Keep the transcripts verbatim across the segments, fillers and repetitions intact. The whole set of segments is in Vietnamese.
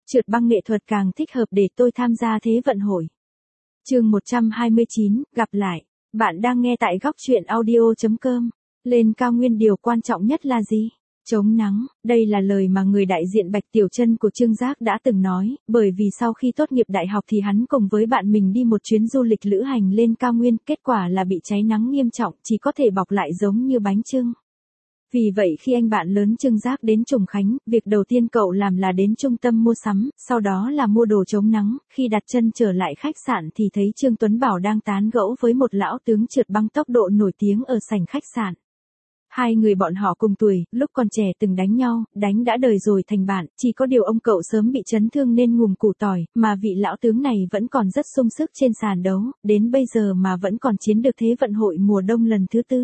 Trượt băng nghệ thuật càng thích hợp để tôi tham gia Thế vận hội. Chương một trăm hai mươi chín, gặp lại. Bạn đang nghe tại góc truyện audio chấm com. Lên cao nguyên điều quan trọng nhất là gì? Chống nắng, đây là lời mà người đại diện Bạch Tiểu Trân của Trương Giác đã từng nói, bởi vì sau khi tốt nghiệp đại học thì hắn cùng với bạn mình đi một chuyến du lịch lữ hành lên cao nguyên, kết quả là bị cháy nắng nghiêm trọng, chỉ có thể bọc lại giống như bánh chưng. Vì vậy khi anh bạn lớn Trương Giác đến Trùng Khánh, việc đầu tiên cậu làm là đến trung tâm mua sắm, sau đó là mua đồ chống nắng, khi đặt chân trở lại khách sạn thì thấy Trương Tuấn Bảo đang tán gẫu với một lão tướng trượt băng tốc độ nổi tiếng ở sảnh khách sạn. Hai người bọn họ cùng tuổi, lúc còn trẻ từng đánh nhau, đánh đã đời rồi thành bạn, chỉ có điều ông cậu sớm bị chấn thương nên ngùm củ tỏi, mà vị lão tướng này vẫn còn rất sung sức trên sàn đấu, đến bây giờ mà vẫn còn chiến được Thế vận hội mùa đông lần thứ tư.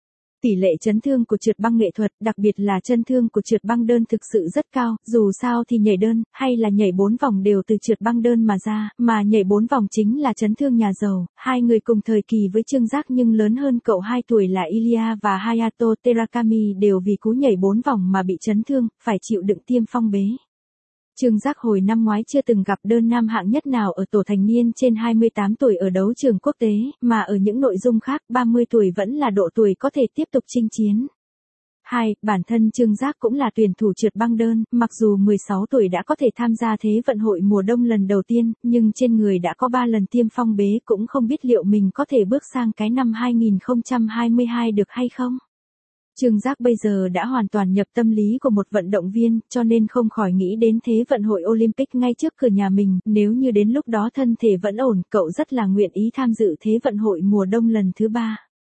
Tỷ lệ chấn thương của trượt băng nghệ thuật, đặc biệt là chân thương của trượt băng đơn thực sự rất cao, dù sao thì nhảy đơn, hay là nhảy bốn vòng đều từ trượt băng đơn mà ra, mà nhảy bốn vòng chính là chấn thương nhà giàu. Hai người cùng thời kỳ với Trương Giác nhưng lớn hơn cậu hai tuổi là Ilya và Hayato Terakami đều vì cú nhảy bốn vòng mà bị chấn thương, phải chịu đựng tiêm phong bế. Trương Giác hồi năm ngoái chưa từng gặp đơn nam hạng nhất nào ở tổ thành niên trên hai mươi tám tuổi ở đấu trường quốc tế, mà ở những nội dung khác ba mươi tuổi vẫn là độ tuổi có thể tiếp tục chinh chiến. hai. Bản thân Trương Giác cũng là tuyển thủ trượt băng đơn, mặc dù mười sáu tuổi đã có thể tham gia Thế vận hội mùa đông lần đầu tiên, nhưng trên người đã có ba lần tiêm phong bế, cũng không biết liệu mình có thể bước sang cái năm hai không hai hai được hay không. Trương Giác bây giờ đã hoàn toàn nhập tâm lý của một vận động viên, cho nên không khỏi nghĩ đến Thế vận hội Olympic ngay trước cửa nhà mình, nếu như đến lúc đó thân thể vẫn ổn, cậu rất là nguyện ý tham dự Thế vận hội mùa đông lần thứ ba.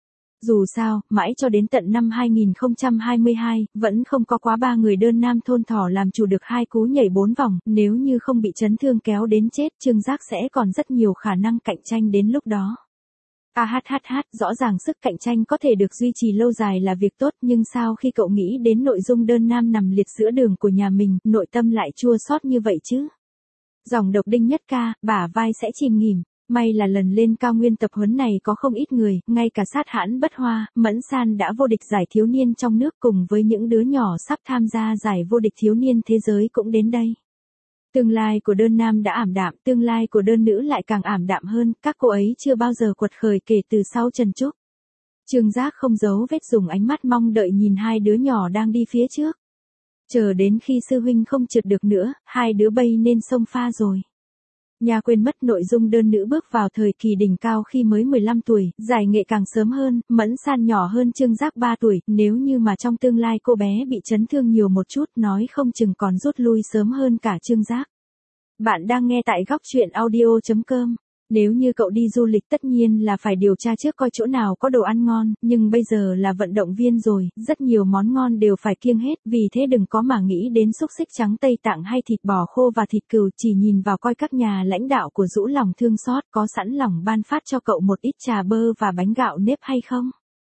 Dù sao, mãi cho đến tận năm hai không hai hai, vẫn không có quá ba người đơn nam thôn thỏ làm chủ được hai cú nhảy bốn vòng, nếu như không bị chấn thương kéo đến chết, Trương Giác sẽ còn rất nhiều khả năng cạnh tranh đến lúc đó. A hát hát hát, rõ ràng sức cạnh tranh có thể được duy trì lâu dài là việc tốt, nhưng sao khi cậu nghĩ đến nội dung đơn nam nằm liệt giữa đường của nhà mình, nội tâm lại chua xót như vậy chứ? Dòng độc đinh nhất ca, bả vai sẽ chìm nghỉm. May là lần lên cao nguyên tập huấn này có không ít người, ngay cả Sát Hãn Bất Hoa, Mẫn San đã vô địch giải thiếu niên trong nước cùng với những đứa nhỏ sắp tham gia giải vô địch thiếu niên thế giới cũng đến đây. Tương lai của đơn nam đã ảm đạm, tương lai của đơn nữ lại càng ảm đạm hơn, các cô ấy chưa bao giờ quật khởi kể từ sau Trần Trúc. Trương Giác không giấu vết dùng ánh mắt mong đợi nhìn hai đứa nhỏ đang đi phía trước. Chờ đến khi sư huynh không trượt được nữa, hai đứa bay nên sông pha rồi. Nhà quên mất nội dung đơn nữ bước vào thời kỳ đỉnh cao khi mới mười lăm tuổi, giải nghệ càng sớm hơn, Mẫn San nhỏ hơn Trương Giác ba tuổi, nếu như mà trong tương lai cô bé bị chấn thương nhiều một chút nói không chừng còn rút lui sớm hơn cả Trương Giác. Bạn đang nghe tại góc truyện audio chấm com. Nếu như cậu đi du lịch tất nhiên là phải điều tra trước coi chỗ nào có đồ ăn ngon, nhưng bây giờ là vận động viên rồi, rất nhiều món ngon đều phải kiêng hết, vì thế đừng có mà nghĩ đến xúc xích trắng Tây Tạng hay thịt bò khô và thịt cừu, chỉ nhìn vào coi các nhà lãnh đạo của rũ lòng thương xót có sẵn lòng ban phát cho cậu một ít trà bơ và bánh gạo nếp hay không.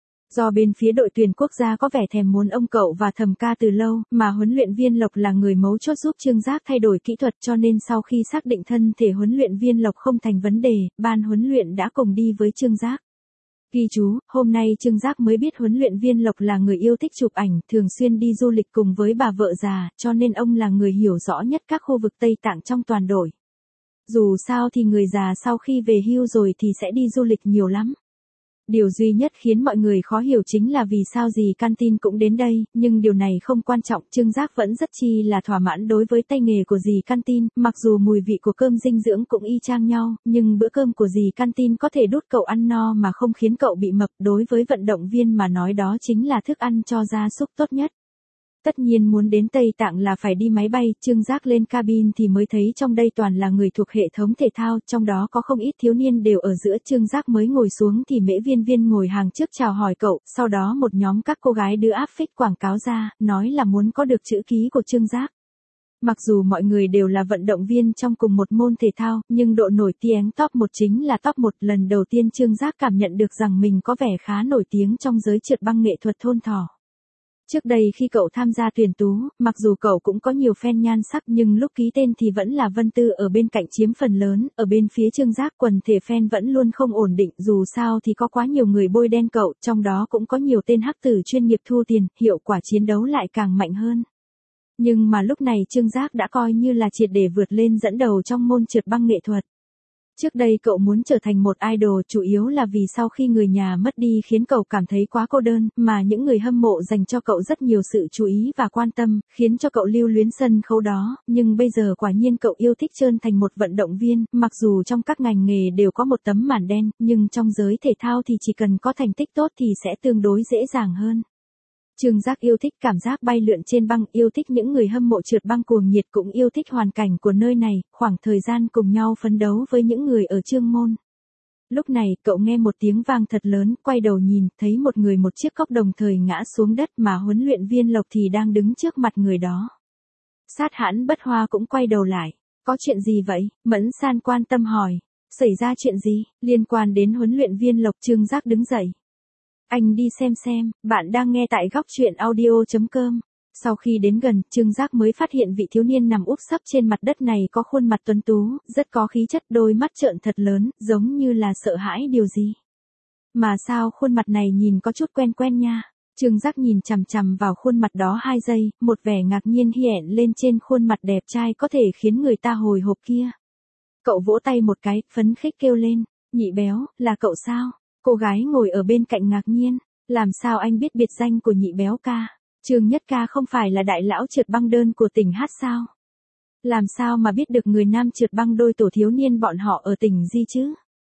Do bên phía đội tuyển quốc gia có vẻ thèm muốn ông cậu và Thầm Ca từ lâu, mà huấn luyện viên Lộc là người mấu chốt giúp Trương Giác thay đổi kỹ thuật, cho nên sau khi xác định thân thể huấn luyện viên Lộc không thành vấn đề, ban huấn luyện đã cùng đi với Trương Giác. Ghi chú, hôm nay Trương Giác mới biết huấn luyện viên Lộc là người yêu thích chụp ảnh, thường xuyên đi du lịch cùng với bà vợ già, cho nên ông là người hiểu rõ nhất các khu vực Tây Tạng trong toàn đội. Dù sao thì người già sau khi về hưu rồi thì sẽ đi du lịch nhiều lắm. Điều duy nhất khiến mọi người khó hiểu chính là vì sao dì Canteen cũng đến đây, nhưng điều này không quan trọng, Trương Giác vẫn rất chi là thỏa mãn đối với tay nghề của dì Canteen, mặc dù mùi vị của cơm dinh dưỡng cũng y chang nhau, nhưng bữa cơm của dì Canteen có thể đút cậu ăn no mà không khiến cậu bị mập, đối với vận động viên mà nói đó chính là thức ăn cho gia súc tốt nhất. Tất nhiên muốn đến Tây Tạng là phải đi máy bay, Trương Giác lên cabin thì mới thấy trong đây toàn là người thuộc hệ thống thể thao, trong đó có không ít thiếu niên đều ở giữa. Trương Giác mới ngồi xuống thì Mễ Viên Viên ngồi hàng trước chào hỏi cậu, sau đó một nhóm các cô gái đưa áp phích quảng cáo ra, nói là muốn có được chữ ký của Trương Giác. Mặc dù mọi người đều là vận động viên trong cùng một môn thể thao, nhưng độ nổi tiếng top một chính là top một. Lần đầu tiên Trương Giác cảm nhận được rằng mình có vẻ khá nổi tiếng trong giới trượt băng nghệ thuật thôn thỏ. Trước đây khi cậu tham gia tuyển tú, mặc dù cậu cũng có nhiều fan nhan sắc nhưng lúc ký tên thì vẫn là Vân Tư ở bên cạnh chiếm phần lớn, ở bên phía Trương Giác quần thể fan vẫn luôn không ổn định, dù sao thì có quá nhiều người bôi đen cậu, trong đó cũng có nhiều tên hắc tử chuyên nghiệp thu tiền, hiệu quả chiến đấu lại càng mạnh hơn. Nhưng mà lúc này Trương Giác đã coi như là triệt để vượt lên dẫn đầu trong môn trượt băng nghệ thuật. Trước đây cậu muốn trở thành một idol chủ yếu là vì sau khi người nhà mất đi khiến cậu cảm thấy quá cô đơn, mà những người hâm mộ dành cho cậu rất nhiều sự chú ý và quan tâm, khiến cho cậu lưu luyến sân khấu đó, nhưng bây giờ quả nhiên cậu yêu thích trơn thành một vận động viên, mặc dù trong các ngành nghề đều có một tấm màn đen, nhưng trong giới thể thao thì chỉ cần có thành tích tốt thì sẽ tương đối dễ dàng hơn. Trương Giác yêu thích cảm giác bay lượn trên băng, yêu thích những người hâm mộ trượt băng cuồng nhiệt, cũng yêu thích hoàn cảnh của nơi này, khoảng thời gian cùng nhau phấn đấu với những người ở Trương Môn. Lúc này, cậu nghe một tiếng vang thật lớn, quay đầu nhìn, thấy một người một chiếc cốc đồng thời ngã xuống đất mà huấn luyện viên Lộc thì đang đứng trước mặt người đó. Sát hãn Bất Hoa cũng quay đầu lại. Có chuyện gì vậy? Mẫn San quan tâm hỏi. Xảy ra chuyện gì? Liên quan đến huấn luyện viên Lộc. Trương Giác đứng dậy. Anh đi xem xem, bạn đang nghe tại góc truyện audio chấm com. Sau khi đến gần, Trương Giác mới phát hiện vị thiếu niên nằm úp sấp trên mặt đất này có khuôn mặt tuấn tú, rất có khí chất, đôi mắt trợn thật lớn, giống như là sợ hãi điều gì. Mà sao khuôn mặt này nhìn có chút quen quen nha. Trương Giác nhìn chằm chằm vào khuôn mặt đó hai giây, một vẻ ngạc nhiên hiện lên trên khuôn mặt đẹp trai có thể khiến người ta hồi hộp kia. Cậu vỗ tay một cái, phấn khích kêu lên, Nhị Béo, là cậu sao? Cô gái ngồi ở bên cạnh ngạc nhiên, làm sao anh biết biệt danh của Nhị Béo ca? Trương Nhất ca không phải là đại lão trượt băng đơn của tỉnh hát sao? Làm sao mà biết được người nam trượt băng đôi tổ thiếu niên bọn họ ở tỉnh Di chứ?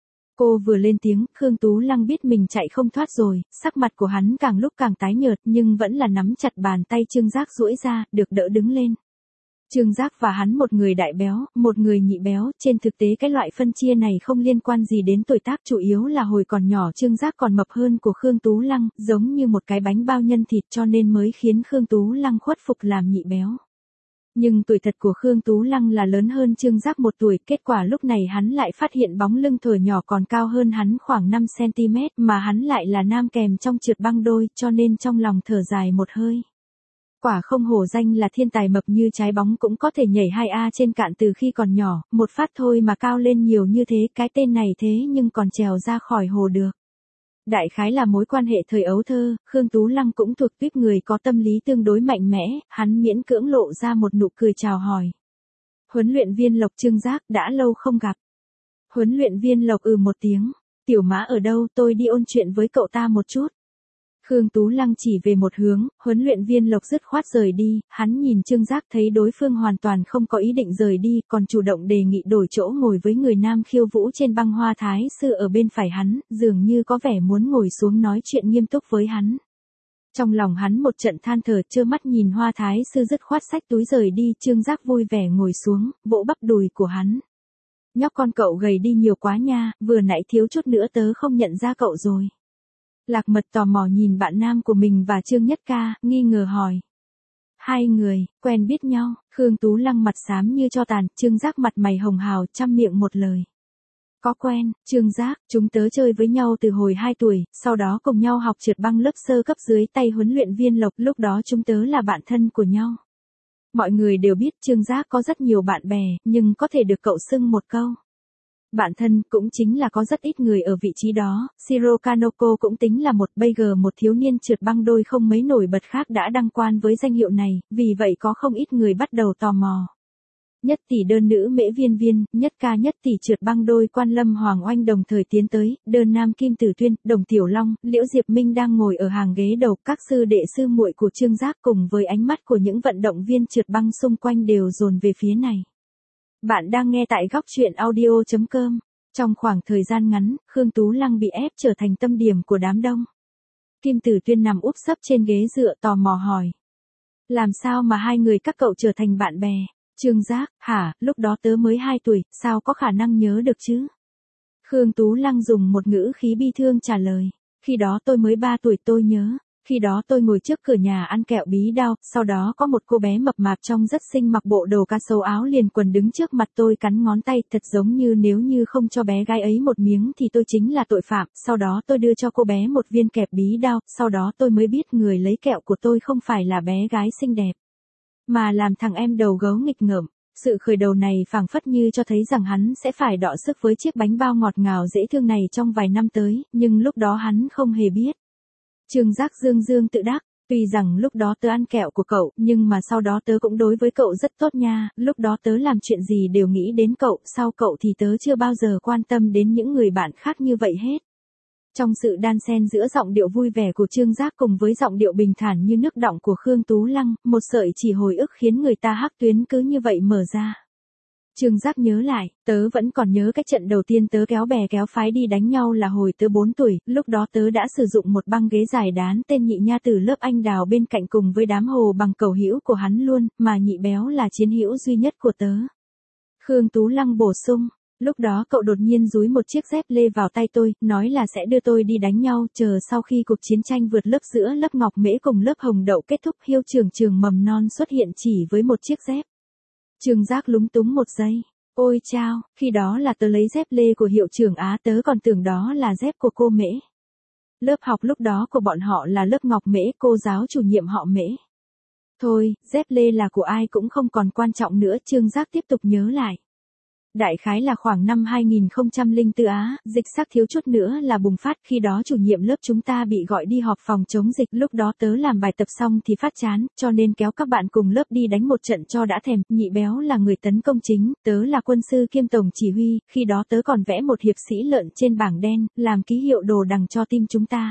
Cô vừa lên tiếng, Khương Tú Lăng biết mình chạy không thoát rồi, sắc mặt của hắn càng lúc càng tái nhợt nhưng vẫn là nắm chặt bàn tay Trương Giác duỗi ra, được đỡ đứng lên. Trương Giác và hắn một người đại béo, một người nhị béo, trên thực tế cái loại phân chia này không liên quan gì đến tuổi tác, chủ yếu là hồi còn nhỏ Trương Giác còn mập hơn của Khương Tú Lăng, giống như một cái bánh bao nhân thịt cho nên mới khiến Khương Tú Lăng khuất phục làm nhị béo. Nhưng tuổi thật của Khương Tú Lăng là lớn hơn Trương Giác một tuổi, kết quả lúc này hắn lại phát hiện bóng lưng thuở nhỏ còn cao hơn hắn khoảng năm xăng ti mét, mà hắn lại là nam kèm trong trượt băng đôi, cho nên trong lòng thở dài một hơi. Quả không hổ danh là thiên tài mập như trái bóng cũng có thể nhảy hai A trên cạn từ khi còn nhỏ, một phát thôi mà cao lên nhiều như thế, cái tên này thế nhưng còn trèo ra khỏi hồ được. Đại khái là mối quan hệ thời ấu thơ, Khương Tú Lăng cũng thuộc tuýp người có tâm lý tương đối mạnh mẽ, hắn miễn cưỡng lộ ra một nụ cười chào hỏi. Huấn luyện viên Lộc. Trương Giác, đã lâu không gặp. Huấn luyện viên Lộc ừ một tiếng, Tiểu Mã ở đâu, tôi đi ôn chuyện với cậu ta một chút. Khương Tú Lăng chỉ về một hướng, huấn luyện viên Lộc dứt khoát rời đi, hắn nhìn Trương Giác thấy đối phương hoàn toàn không có ý định rời đi, còn chủ động đề nghị đổi chỗ ngồi với người nam khiêu vũ trên băng Hoa Thái Sư ở bên phải hắn, dường như có vẻ muốn ngồi xuống nói chuyện nghiêm túc với hắn. Trong lòng hắn một trận than thở, trơ mắt nhìn Hoa Thái Sư dứt khoát xách túi rời đi, Trương Giác vui vẻ ngồi xuống, vỗ bắp đùi của hắn. Nhóc con cậu gầy đi nhiều quá nha, vừa nãy thiếu chút nữa tớ không nhận ra cậu rồi. Lạc Mật tò mò nhìn bạn nam của mình và Trương Nhất ca, nghi ngờ hỏi. Hai người, quen biết nhau, Khương Tú Lăng mặt xám như tro tàn, Trương Giác mặt mày hồng hào, trăm miệng một lời. Có quen, Trương Giác, chúng tớ chơi với nhau từ hồi hai tuổi, sau đó cùng nhau học trượt băng lớp sơ cấp dưới tay huấn luyện viên Lộc, lúc đó chúng tớ là bạn thân của nhau. Mọi người đều biết Trương Giác có rất nhiều bạn bè, nhưng có thể được cậu xưng một câu. Bạn thân cũng chính là có rất ít người ở vị trí đó, Shiro Kanoko cũng tính là một, bây giờ một thiếu niên trượt băng đôi không mấy nổi bật khác đã đăng quan với danh hiệu này, vì vậy có không ít người bắt đầu tò mò. Nhất tỷ đơn nữ Mễ Viên Viên, nhất ca nhất tỷ trượt băng đôi Quan Lâm Hoàng Oanh đồng thời tiến tới, đơn nam Kim Tử Tuyên, Đồng Tiểu Long, Liễu Diệp Minh đang ngồi ở hàng ghế đầu, các sư đệ sư muội của Trương Giác cùng với ánh mắt của những vận động viên trượt băng xung quanh đều dồn về phía này. Bạn đang nghe tại góc truyện audio chấm com. Trong khoảng thời gian ngắn, Khương Tú Lăng bị ép trở thành tâm điểm của đám đông. Kim Tử Tuyên nằm úp sấp trên ghế dựa tò mò hỏi. Làm sao mà hai người các cậu trở thành bạn bè? Trương Giác, hả, lúc đó tớ mới hai tuổi, sao có khả năng nhớ được chứ? Khương Tú Lăng dùng một ngữ khí bi thương trả lời. Khi đó tôi mới ba tuổi tôi nhớ. Khi đó tôi ngồi trước cửa nhà ăn kẹo bí đao, sau đó có một cô bé mập mạp trông rất xinh mặc bộ đồ cá sấu áo liền quần đứng trước mặt tôi cắn ngón tay, thật giống như nếu như không cho bé gái ấy một miếng thì tôi chính là tội phạm, sau đó tôi đưa cho cô bé một viên kẹp bí đao, sau đó tôi mới biết người lấy kẹo của tôi không phải là bé gái xinh đẹp, mà làm thằng em đầu gấu nghịch ngợm. Sự khởi đầu này phảng phất như cho thấy rằng hắn sẽ phải đọ sức với chiếc bánh bao ngọt ngào dễ thương này trong vài năm tới, nhưng lúc đó hắn không hề biết. Trương Giác dương dương tự đắc, Tuy rằng lúc đó tớ ăn kẹo của cậu, nhưng mà sau đó tớ cũng đối với cậu rất tốt nha, lúc đó tớ làm chuyện gì đều nghĩ đến cậu, sau cậu thì tớ chưa bao giờ quan tâm đến những người bạn khác như vậy hết. Trong sự đan xen giữa giọng điệu vui vẻ của Trương Giác cùng với giọng điệu bình thản như nước đọng của Khương Tú Lăng, một sợi chỉ hồi ức khiến người ta hắc tuyến cứ như vậy mở ra. Trương Giác nhớ lại, tớ vẫn còn nhớ cái trận đầu tiên tớ kéo bè kéo phái đi đánh nhau là hồi tớ bốn tuổi, lúc đó tớ đã sử dụng một băng ghế dài đán tên Nhị Nha từ lớp anh Đào bên cạnh cùng với đám hồ bằng cầu hữu của hắn luôn, mà Nhị Béo là chiến hữu duy nhất của tớ. Khương Tú Lăng bổ sung, lúc đó cậu đột nhiên dúi một chiếc dép lê vào tay tôi, nói là sẽ đưa tôi đi đánh nhau, chờ sau khi cuộc chiến tranh vượt lớp giữa lớp Ngọc Mễ cùng lớp Hồng Đậu kết thúc Hiệu trưởng trường mầm non xuất hiện chỉ với một chiếc dép. Trương Giác lúng túng một giây. Ôi chao, khi đó là tớ lấy dép lê của hiệu trưởng Á, tớ còn tưởng đó là dép của cô Mễ. Lớp học lúc đó của bọn họ là lớp Ngọc Mễ, cô giáo chủ nhiệm họ Mễ. Thôi, dép lê là của ai cũng không còn quan trọng nữa, Trương Giác tiếp tục nhớ lại. Đại khái là khoảng năm hai nghìn không trăm lẻ bốn Á, dịch sắc thiếu chút nữa là bùng phát, khi đó chủ nhiệm lớp chúng ta bị gọi đi họp phòng chống dịch, lúc đó tớ làm bài tập xong thì phát chán, cho nên kéo các bạn cùng lớp đi đánh một trận cho đã thèm, Nhị Béo là người tấn công chính, tớ là quân sư kiêm tổng chỉ huy, khi đó tớ còn vẽ một hiệp sĩ lợn trên bảng đen, làm ký hiệu đồ đằng cho team chúng ta.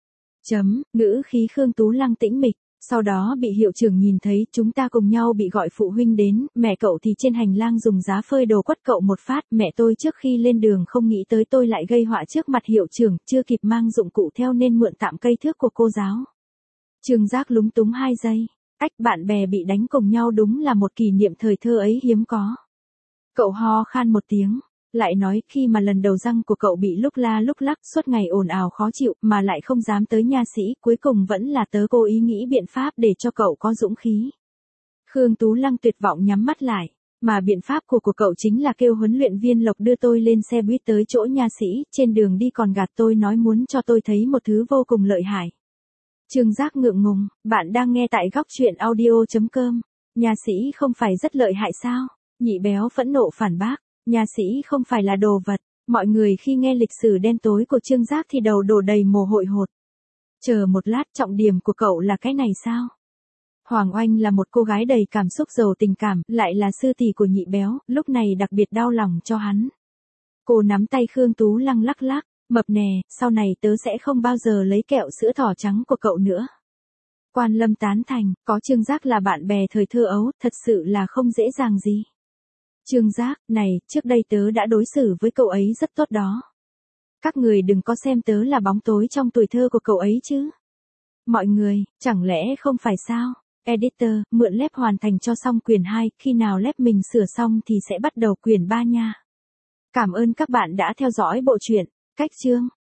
Chấm, ngữ khí Khương Tú Lăng tĩnh mịch. Sau đó bị hiệu trưởng nhìn thấy, chúng ta cùng nhau bị gọi phụ huynh đến, mẹ cậu thì trên hành lang dùng giá phơi đồ quất cậu một phát, mẹ tôi trước khi lên đường không nghĩ tới tôi lại gây họa trước mặt hiệu trưởng, chưa kịp mang dụng cụ theo nên mượn tạm cây thước của cô giáo. Trương Giác lúng túng hai giây, ách, bạn bè bị đánh cùng nhau đúng là một kỷ niệm thời thơ ấy hiếm có. Cậu ho khan một tiếng. Lại nói, khi mà lần đầu răng của cậu bị lúc la lúc lắc, suốt ngày ồn ào khó chịu, mà lại không dám tới nha sĩ, cuối cùng vẫn là tớ cố ý nghĩ biện pháp để cho cậu có dũng khí. Khương Tú Lăng tuyệt vọng nhắm mắt lại, mà biện pháp của của cậu chính là kêu huấn luyện viên Lộc đưa tôi lên xe buýt tới chỗ nha sĩ, trên đường đi còn gạt tôi nói muốn cho tôi thấy một thứ vô cùng lợi hại. Trương Giác ngượng ngùng, bạn đang nghe tại góc truyện audio chấm com, nha sĩ không phải rất lợi hại sao? Nhị Béo phẫn nộ phản bác. Nha sĩ không phải là đồ vật, mọi người khi nghe lịch sử đen tối của Trương Giác thì đầu đổ đầy mồ hôi hột. Chờ một lát, trọng điểm của cậu là cái này sao? Hoàng Oanh là một cô gái đầy cảm xúc giàu tình cảm, lại là sư tỷ của Nhị Béo, lúc này đặc biệt đau lòng cho hắn. Cô nắm tay Khương Tú Lăng lắc lắc, mập nè, sau này tớ sẽ không bao giờ lấy kẹo sữa thỏ trắng của cậu nữa. Quan Lâm tán thành, có Trương Giác là bạn bè thời thơ ấu, thật sự là không dễ dàng gì. Trương Giác, này, trước đây tớ đã đối xử với cậu ấy rất tốt đó. Các người đừng có xem tớ là bóng tối trong tuổi thơ của cậu ấy chứ. Mọi người, chẳng lẽ không phải sao? Editor, mượn lép hoàn thành cho xong quyển hai, khi nào lép mình sửa xong thì sẽ bắt đầu quyển ba nha. Cảm ơn các bạn đã theo dõi bộ truyện. Cách chương